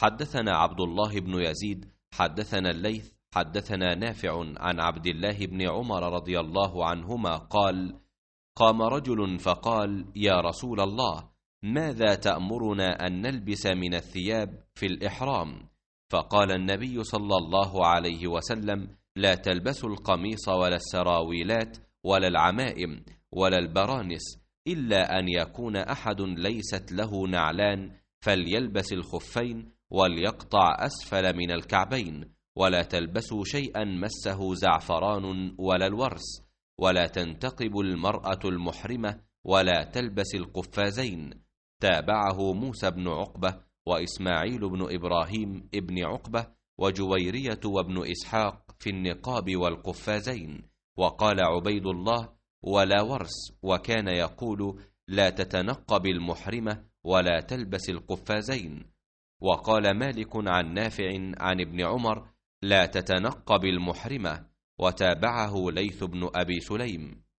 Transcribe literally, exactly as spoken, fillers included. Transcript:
حدثنا عبد الله بن يزيد حدثنا الليث حدثنا نافع عن عبد الله بن عمر رضي الله عنهما قال: قام رجل فقال: يا رسول الله، ماذا تأمرنا أن نلبس من الثياب في الإحرام؟ فقال النبي صلى الله عليه وسلم: لا تلبسوا القميص ولا السراويلات ولا العمائم ولا البرانس، إلا أن يكون أحد ليست له نعلان فليلبس الخفين وليقطع أسفل من الكعبين، ولا تلبسوا شيئا مسه زعفران ولا الورس، ولا تنتقب المرأة المحرمة ولا تلبس القفازين. تابعه موسى بن عقبة وإسماعيل بن إبراهيم ابن عقبة وجويرية وابن إسحاق في النقاب والقفازين. وقال عبيد الله: ولا ورس، وكان يقول: لا تتنقب المحرمة ولا تلبس القفازين. وقال مالك عن نافع عن ابن عمر: لا تتنقب المحرمة. وتابعه ليث بن أبي سليم.